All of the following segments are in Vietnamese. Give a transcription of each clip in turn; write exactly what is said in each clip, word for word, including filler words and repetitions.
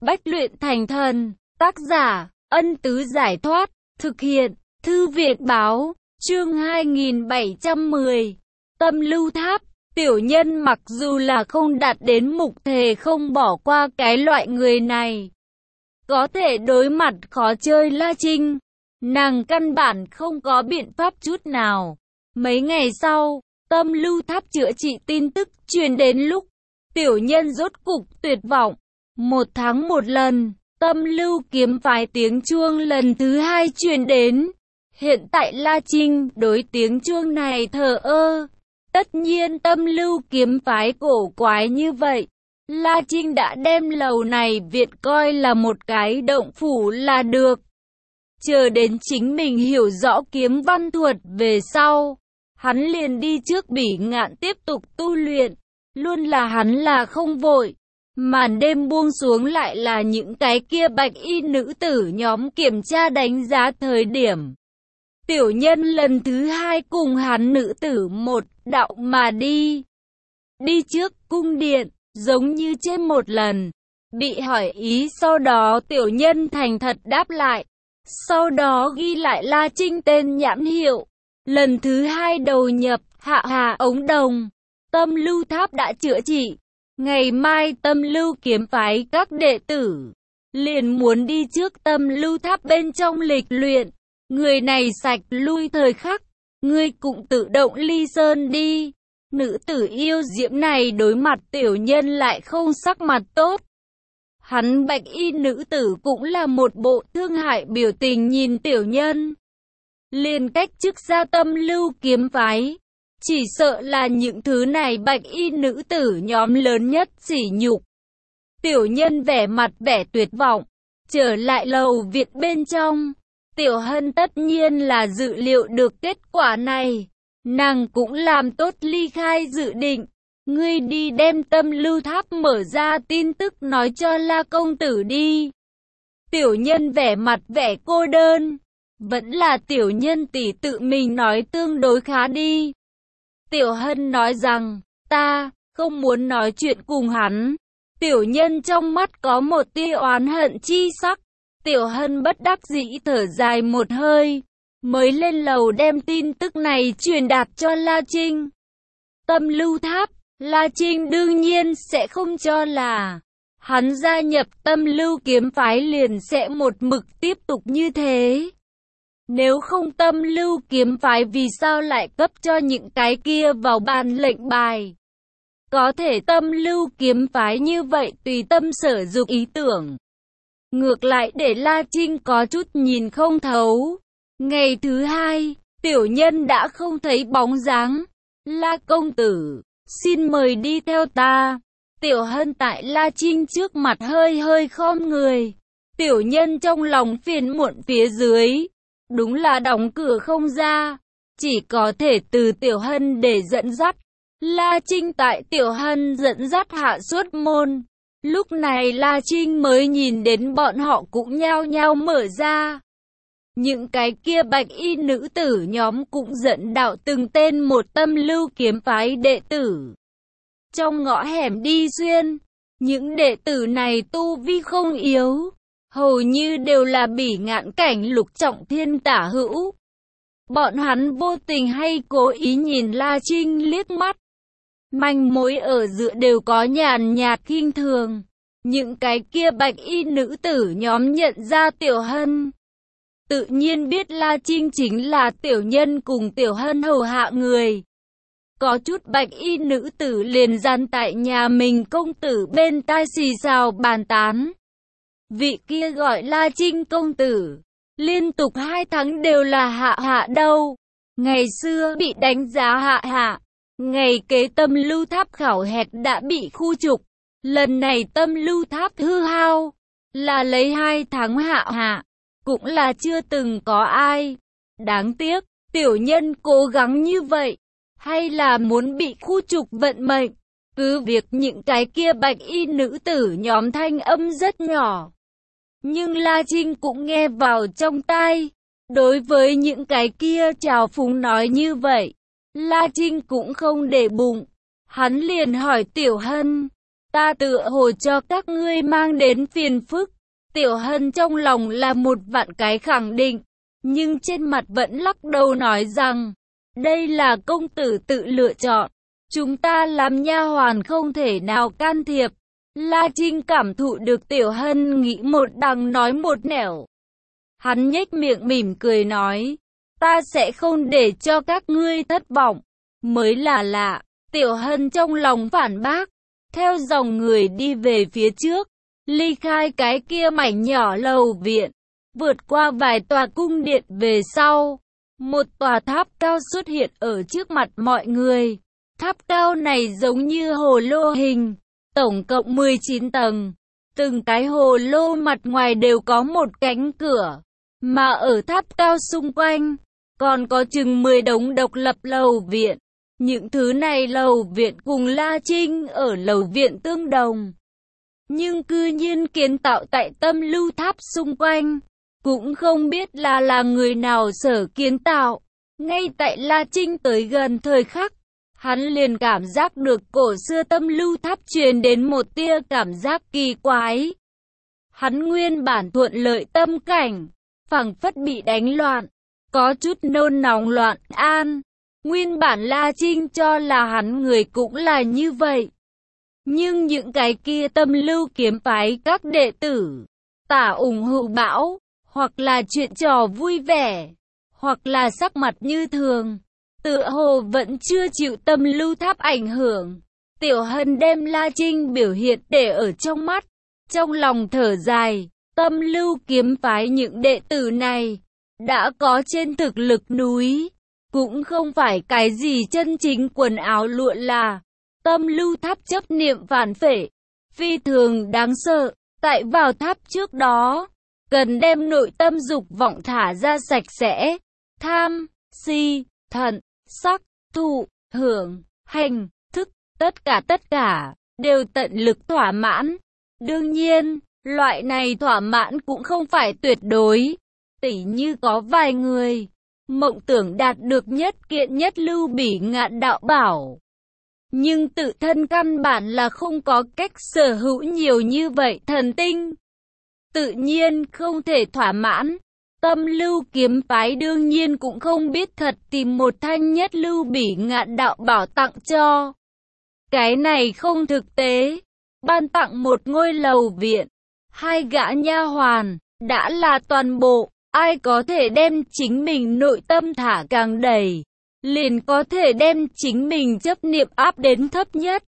Bách luyện thành thần. Tác giả, Ân Tứ Giải Thoát. Thực hiện, Thư Việt Báo. Chương hai nghìn bảy trăm mười. Tâm Lưu Tháp. Tiểu Nhân mặc dù là không đạt đến mục thề không bỏ qua cái loại người này, có thể đối mặt khó chơi La Trinh, nàng căn bản không có biện pháp chút nào. Mấy ngày sau, Tâm Lưu Tháp chữa trị tin tức truyền đến lúc Tiểu Nhân rốt cục tuyệt vọng. Một tháng một lần, Tâm Lưu kiếm phái tiếng chuông lần thứ hai truyền đến. Hiện tại La Trinh đối tiếng chuông này thờ ơ. Tất nhiên Tâm Lưu kiếm phái cổ quái như vậy, La Trinh đã đem lầu này viện coi là một cái động phủ là được. Chờ đến chính mình hiểu rõ kiếm văn thuật về sau, hắn liền đi trước Bỉ Ngạn tiếp tục tu luyện. Luôn là hắn là không vội. Màn đêm buông xuống lại là những cái kia bạch y nữ tử nhóm kiểm tra đánh giá thời điểm. Tiểu Nhân lần thứ hai cùng hắn nữ tử một đạo mà đi. Đi trước cung điện, giống như trên một lần. Bị hỏi ý sau đó Tiểu Nhân thành thật đáp lại. Sau đó ghi lại La Trinh tên nhãn hiệu. Lần thứ hai đầu nhập, hạ hạ ống đồng. Tâm Lưu Tháp đã chữa trị. Ngày mai Tâm Lưu kiếm phái các đệ tử liền muốn đi trước Tâm Lưu Tháp bên trong lịch luyện. Người này sạch lui thời khắc, ngươi cũng tự động ly sơn đi. Nữ tử yêu diễm này đối mặt Tiểu Nhân lại không sắc mặt tốt. Hắn bạch y nữ tử cũng là một bộ thương hại biểu tình nhìn Tiểu Nhân. Liền cách chức ra Tâm Lưu kiếm phái. Chỉ sợ là những thứ này bạch y nữ tử nhóm lớn nhất sỉ nhục. Tiểu Nhân vẻ mặt vẻ tuyệt vọng, trở lại lầu viện bên trong. Tiểu Hân tất nhiên là dự liệu được kết quả này. Nàng cũng làm tốt ly khai dự định. Ngươi đi đem Tâm Lưu Tháp mở ra tin tức nói cho La công tử đi. Tiểu Nhân vẻ mặt vẻ cô đơn. Vẫn là Tiểu Nhân tỷ tự mình nói tương đối khá đi. Tiểu Hân nói rằng, ta không muốn nói chuyện cùng hắn. Tiểu Nhân trong mắt có một tia oán hận chi sắc. Tiểu Hân bất đắc dĩ thở dài một hơi, mới lên lầu đem tin tức này truyền đạt cho La Trinh. Tâm Lưu Tháp, La Trinh đương nhiên sẽ không cho là hắn gia nhập Tâm Lưu kiếm phái liền sẽ một mực tiếp tục như thế. Nếu không Tâm Lưu kiếm phái vì sao lại cấp cho những cái kia vào bàn lệnh bài? Có thể Tâm Lưu kiếm phái như vậy tùy tâm sở dục ý tưởng. Ngược lại để La Trinh có chút nhìn không thấu. Ngày thứ hai, Tiểu Nhân đã không thấy bóng dáng. La công tử, xin mời đi theo ta. Tiểu Hân tại La Trinh trước mặt hơi hơi khom người. Tiểu Nhân trong lòng phiền muộn phía dưới. Đúng là đóng cửa không ra. Chỉ có thể từ Tiểu Hân để dẫn dắt. La Trinh tại Tiểu Hân dẫn dắt hạ xuất môn. Lúc này La Trinh mới nhìn đến bọn họ cũng nhao nhao mở ra. Những cái kia bạch y nữ tử nhóm cũng dẫn đạo từng tên một Tâm Lưu kiếm phái đệ tử. Trong ngõ hẻm đi xuyên, những đệ tử này tu vi không yếu, hầu như đều là Bỉ Ngạn cảnh lục trọng thiên tả hữu. Bọn hắn vô tình hay cố ý nhìn La Trinh liếc mắt. Manh mối ở giữa đều có nhàn nhạt khinh thường. Những cái kia bạch y nữ tử nhóm nhận ra Tiểu Hân. Tự nhiên biết La Trinh chính là Tiểu Nhân cùng Tiểu Hân hầu hạ người. Có chút bạch y nữ tử liền gian tại nhà mình công tử bên tai xì xào bàn tán. Vị kia gọi La Trinh công tử. Liên tục hai tháng đều là hạ hạ đâu. Ngày xưa bị đánh giá hạ hạ. Ngày kế Tâm Lưu Tháp khảo hẹt đã bị khu trục. Lần này Tâm Lưu Tháp hư hao. Là lấy hai tháng hạ hạ. Cũng là chưa từng có ai. Đáng tiếc, Tiểu Nhân cố gắng như vậy. Hay là muốn bị khu trục vận mệnh. Cứ việc những cái kia bạch y nữ tử nhóm thanh âm rất nhỏ. Nhưng La Trinh cũng nghe vào trong tai. Đối với những cái kia trào phúng nói như vậy, La Trinh cũng không để bụng. Hắn liền hỏi Tiểu Hân, ta tựa hồ cho các ngươi mang đến phiền phức. Tiểu Hân trong lòng là một vạn cái khẳng định, nhưng trên mặt vẫn lắc đầu nói rằng, đây là công tử tự lựa chọn, chúng ta làm nha hoàn không thể nào can thiệp. La Trinh cảm thụ được Tiểu Hân nghĩ một đằng nói một nẻo. Hắn nhếch miệng mỉm cười nói, ta sẽ không để cho các ngươi thất vọng. Mới là lạ, Tiểu Hân trong lòng phản bác, theo dòng người đi về phía trước, ly khai cái kia mảnh nhỏ lầu viện, vượt qua vài tòa cung điện về sau. Một tòa tháp cao xuất hiện ở trước mặt mọi người. Tháp cao này giống như hồ lô hình, tổng cộng mười chín tầng. Từng cái hồ lô mặt ngoài đều có một cánh cửa, mà ở tháp cao xung quanh, còn có chừng mười đống độc lập lầu viện. Những thứ này lầu viện cùng La Trinh ở lầu viện tương đồng, nhưng cư nhiên kiến tạo tại tâm lưu tháp xung quanh. Cũng không biết là là người nào sở kiến tạo. Ngay tại La Trinh tới gần thời khắc, hắn liền cảm giác được cổ xưa tâm lưu tháp truyền đến một tia cảm giác kỳ quái. Hắn nguyên bản thuận lợi tâm cảnh, phảng phất bị đánh loạn, có chút nôn nóng loạn an. Nguyên bản La Trinh cho là hắn người cũng là như vậy. Nhưng những cái kia tâm lưu kiếm phái các đệ tử, tả ủng hộ bão, hoặc là chuyện trò vui vẻ, hoặc là sắc mặt như thường, tựa hồ vẫn chưa chịu tâm lưu tháp ảnh hưởng. Tiểu Hân đem La Trinh biểu hiện để ở trong mắt, trong lòng thở dài, tâm lưu kiếm phái những đệ tử này, đã có trên thực lực núi, cũng không phải cái gì chân chính quần áo lụa là. Tâm lưu tháp chấp niệm phản phệ, phi thường đáng sợ. Tại vào tháp trước đó, cần đem nội tâm dục vọng thả ra sạch sẽ. Tham, si, thận, sắc, thụ, hưởng, hành, thức, tất cả tất cả, đều tận lực thỏa mãn. Đương nhiên, loại này thỏa mãn cũng không phải tuyệt đối. Tỉ như có vài người, mộng tưởng đạt được nhất kiện nhất lưu bỉ ngạn đạo bảo, nhưng tự thân căn bản là không có cách sở hữu nhiều như vậy thần tinh, tự nhiên không thể thỏa mãn. Tâm lưu kiếm phái đương nhiên cũng không biết thật tìm một thanh nhất lưu bỉ ngạn đạo bảo tặng cho. Cái này không thực tế. Ban tặng một ngôi lầu viện, hai gã nha hoàn, đã là toàn bộ. Ai có thể đem chính mình nội tâm thả càng đầy, liền có thể đem chính mình chấp niệm áp đến thấp nhất.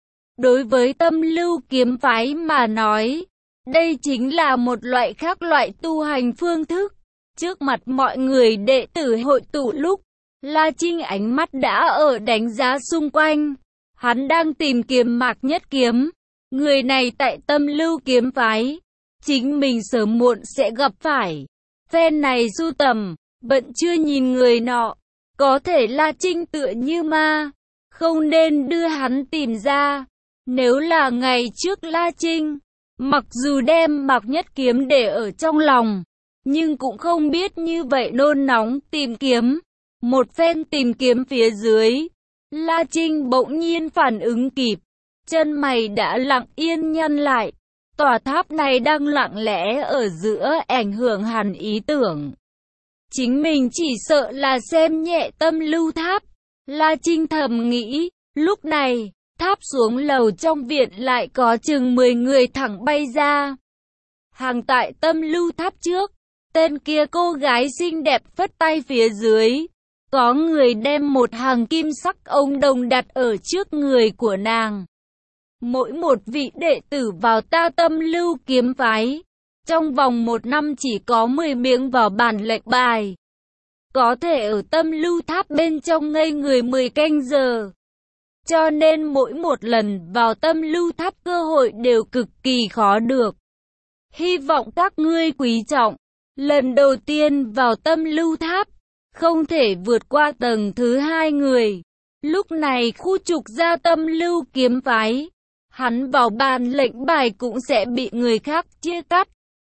Đối với tâm lưu kiếm phái mà nói, đây chính là một loại khác loại tu hành phương thức. Trước mặt mọi người đệ tử hội tụ lúc, La Trinh ánh mắt đã ở đánh giá xung quanh. Hắn đang tìm kiếm Mạc Nhất Kiếm. Người này tại tâm lưu kiếm phái, chính mình sớm muộn sẽ gặp phải. Phen này sưu tầm, vẫn chưa nhìn người nọ. Có thể La Trinh tựa như ma, không nên đưa hắn tìm ra. Nếu là ngày trước La Trinh, mặc dù đem Mạc Nhất Kiếm để ở trong lòng, nhưng cũng không biết như vậy nôn nóng tìm kiếm. Một phen tìm kiếm phía dưới, La Trinh bỗng nhiên phản ứng kịp, chân mày đã lặng yên nhăn lại. Tòa tháp này đang lặng lẽ ở giữa ảnh hưởng hẳn ý tưởng. Chính mình chỉ sợ là xem nhẹ tâm lưu tháp. La Trinh thầm nghĩ, lúc này, tháp xuống lầu trong viện lại có chừng mười người thẳng bay ra. Hàng tại tâm lưu tháp trước, tên kia cô gái xinh đẹp phất tay phía dưới. Có người đem một hàng kim sắc ống đồng đặt ở trước người của nàng. Mỗi một vị đệ tử vào ta tâm lưu kiếm phái, trong vòng một năm chỉ có mười miếng vào bản lệnh bài. Có thể ở tâm lưu tháp bên trong ngây người mười canh giờ. Cho nên mỗi một lần vào tâm lưu tháp cơ hội đều cực kỳ khó được. Hy vọng các ngươi quý trọng. Lần đầu tiên vào tâm lưu tháp, không thể vượt qua tầng thứ hai người. Lúc này khu trục ra tâm lưu kiếm phái, hắn vào bàn lệnh bài cũng sẽ bị người khác chia cắt.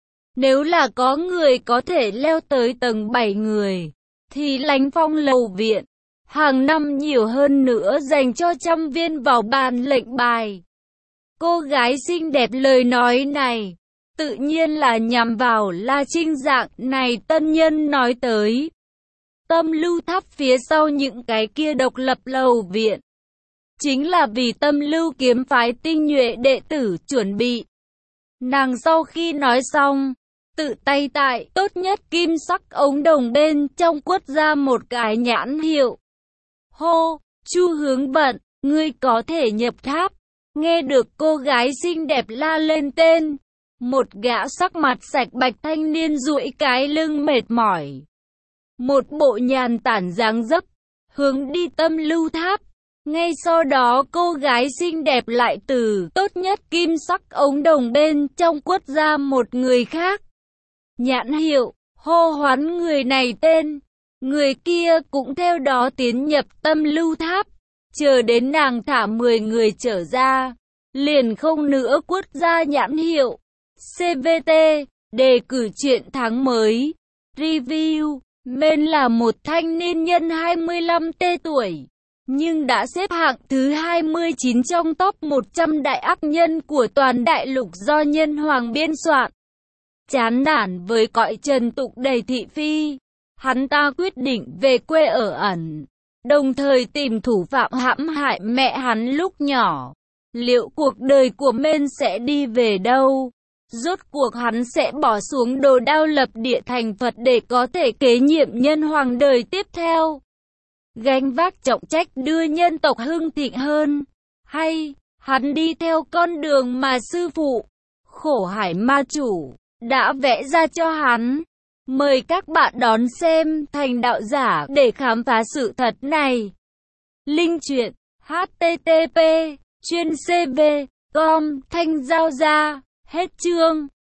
Nếu là có người có thể leo tới tầng bảy người, thì Lánh Phong lầu viện, hàng năm nhiều hơn nữa dành cho trăm viên vào bàn lệnh bài. Cô gái xinh đẹp lời nói này, tự nhiên là nhằm vào La Trinh dạng này tân nhân nói tới. Tâm Lưu Tháp phía sau những cái kia độc lập lầu viện, chính là vì Tâm Lưu kiếm phái tinh nhuệ đệ tử chuẩn bị. Nàng sau khi nói xong, tự tay tại tốt nhất kim sắc ống đồng bên trong quất ra một cái nhãn hiệu. Hô, Chu Hướng Vận, ngươi có thể nhập tháp. Nghe được cô gái xinh đẹp la lên tên, một gã sắc mặt sạch bạch thanh niên duỗi cái lưng mệt mỏi, một bộ nhàn tản dáng dấp, hướng đi Tâm Lưu Tháp. Ngay sau đó cô gái xinh đẹp lại từ tốt nhất kim sắc ống đồng bên trong quất ra một người khác. Nhãn hiệu, hô hoán người này tên, người kia cũng theo đó tiến nhập Tâm Lưu Tháp. Chờ đến nàng thả mười người trở ra, liền không nữa quất ra nhãn hiệu. xê vê tê, đề cử truyện tháng mới. Review, Men là một thanh niên nhân hai mươi lăm T tuổi, nhưng đã xếp hạng thứ hai mươi chín trong top một trăm đại ác nhân của toàn đại lục do nhân hoàng biên soạn. Chán nản với cõi trần tục đầy thị phi, hắn ta quyết định về quê ở ẩn, đồng thời tìm thủ phạm hãm hại mẹ hắn lúc nhỏ. Liệu cuộc đời của Men sẽ đi về đâu? Rốt cuộc hắn sẽ bỏ xuống đồ đao lập địa thành Phật để có thể kế nhiệm nhân hoàng đời tiếp theo, gánh vác trọng trách đưa nhân tộc hưng thịnh hơn, hay hắn đi theo con đường mà sư phụ, Khổ Hải Ma Chủ, đã vẽ ra cho hắn? Mời các bạn đón xem Thành Đạo Giả để khám phá sự thật này. Link truyện H T T P chuyên C V com Thanh Giao Gia. Hết chương.